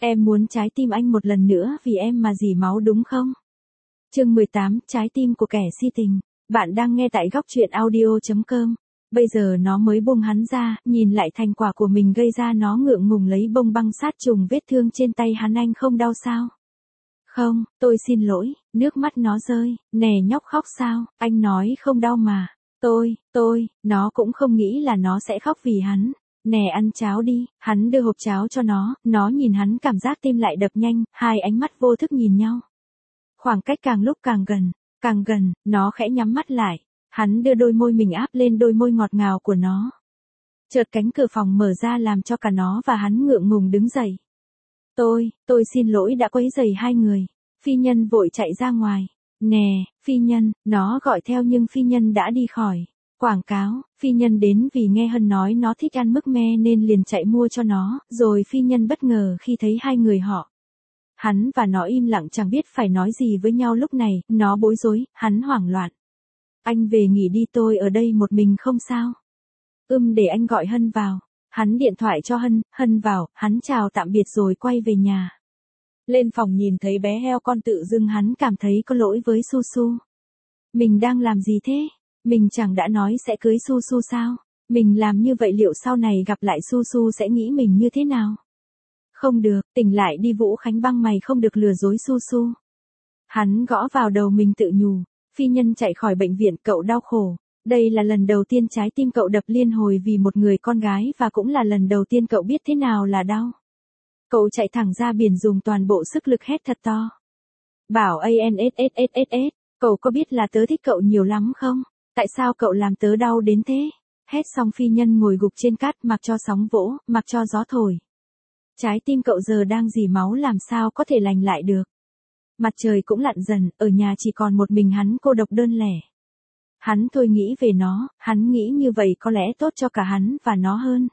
Em muốn trái tim anh một lần nữa vì em mà dỉ máu đúng không? Chương 18, trái tim của kẻ si tình. Bạn đang nghe tại góc truyện audio.com. Bây giờ nó mới buông hắn ra, nhìn lại thành quả của mình gây ra, nó ngượng ngùng lấy bông băng sát trùng vết thương trên tay hắn. Anh không đau sao? Không, tôi xin lỗi, nước mắt nó rơi, nè nhóc khóc sao, anh nói không đau mà. Nó cũng không nghĩ là nó sẽ khóc vì hắn. Nè ăn cháo đi, hắn đưa hộp cháo cho nó nhìn hắn cảm giác tim lại đập nhanh, hai ánh mắt vô thức nhìn nhau. Khoảng cách càng lúc càng gần, nó khẽ nhắm mắt lại, hắn đưa đôi môi mình áp lên đôi môi ngọt ngào của nó. Chợt cánh cửa phòng mở ra làm cho cả nó và hắn ngượng ngùng đứng dậy. Tôi xin lỗi đã quấy rầy hai người. Phi Nhân vội chạy ra ngoài. Nè, Phi Nhân, nó gọi theo nhưng Phi Nhân đã đi khỏi. Quảng cáo, Phi Nhân đến vì nghe Hân nói nó thích ăn mứt me nên liền chạy mua cho nó, rồi Phi Nhân bất ngờ khi thấy hai người họ. Hắn và nó im lặng chẳng biết phải nói gì với nhau lúc này, nó bối rối, hắn hoảng loạn. Anh về nghỉ đi, tôi ở đây một mình không sao. Để anh gọi Hân vào. Hắn điện thoại cho Hân vào, hắn chào tạm biệt rồi quay về nhà. Lên phòng nhìn thấy bé heo con tự dưng hắn cảm thấy có lỗi với Su Su. Mình đang làm gì thế? Mình chẳng đã nói sẽ cưới Su Su sao? Mình làm như vậy liệu sau này gặp lại Su Su sẽ nghĩ mình như thế nào? Không được, tỉnh lại đi Vũ Khánh Băng, mày không được lừa dối Su Su. Hắn gõ vào đầu mình tự nhủ. Phi Nhân chạy khỏi bệnh viện, cậu đau khổ. Đây là lần đầu tiên trái tim cậu đập liên hồi vì một người con gái và cũng là lần đầu tiên cậu biết thế nào là đau. Cậu chạy thẳng ra biển dùng toàn bộ sức lực hét thật to. Bảo ANSSSS, cậu có biết là tớ thích cậu nhiều lắm không? Tại sao cậu làm tớ đau đến thế? Hét xong Phi Nhân ngồi gục trên cát mặc cho sóng vỗ, mặc cho gió thổi. Trái tim cậu giờ đang dỉ máu làm sao có thể lành lại được. Mặt trời cũng lặn dần, ở nhà chỉ còn một mình hắn cô độc đơn lẻ. Hắn thôi nghĩ về nó, hắn nghĩ như vậy có lẽ tốt cho cả hắn và nó hơn.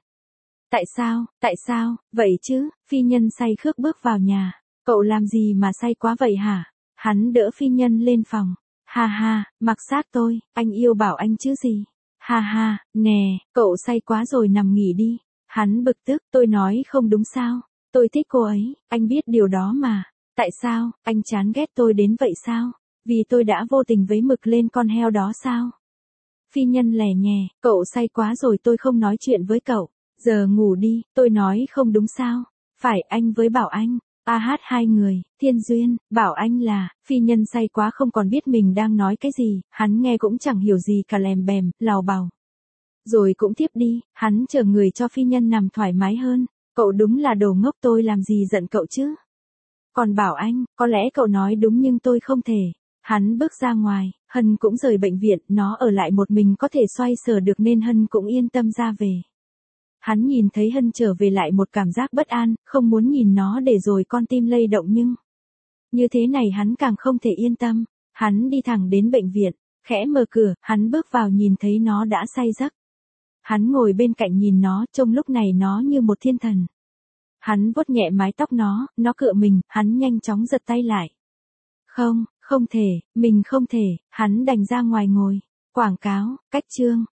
Tại sao, vậy chứ, Phi Nhân say khước bước vào nhà. Cậu làm gì mà say quá vậy hả? Hắn đỡ Phi Nhân lên phòng. Ha ha, mặc sát tôi, anh yêu bảo anh chứ gì. Ha ha, nè, cậu say quá rồi nằm nghỉ đi. Hắn bực tức, tôi nói không đúng sao? Tôi thích cô ấy, anh biết điều đó mà. Tại sao, anh chán ghét tôi đến vậy sao? Vì tôi đã vô tình vấy mực lên con heo đó sao? Phi Nhân lè nhè, cậu say quá rồi tôi không nói chuyện với cậu. Giờ ngủ đi, tôi nói không đúng sao? Phải anh với Bảo Anh. Hai người, Thiên Duyên, Bảo Anh là, Phi Nhân say quá không còn biết mình đang nói cái gì, hắn nghe cũng chẳng hiểu gì cả, lèm bèm, lào bào. Rồi cũng tiếp đi, hắn chờ người cho Phi Nhân nằm thoải mái hơn. Cậu đúng là đồ ngốc, tôi làm gì giận cậu chứ? Còn Bảo Anh, có lẽ cậu nói đúng nhưng tôi không thể. Hắn bước ra ngoài, Hân cũng rời bệnh viện, nó ở lại một mình có thể xoay sở được nên Hân cũng yên tâm ra về. Hắn nhìn thấy Hân trở về lại một cảm giác bất an, không muốn nhìn nó để rồi con tim lay động nhưng như thế này hắn càng không thể yên tâm. Hắn đi thẳng đến bệnh viện, khẽ mở cửa, hắn bước vào nhìn thấy nó đã say giấc. Hắn ngồi bên cạnh nhìn nó, trông lúc này nó như một thiên thần. Hắn vuốt nhẹ mái tóc nó cựa mình, hắn nhanh chóng giật tay lại. Không thể, mình không thể, hắn đành ra ngoài ngồi. Quảng cáo, cách chương,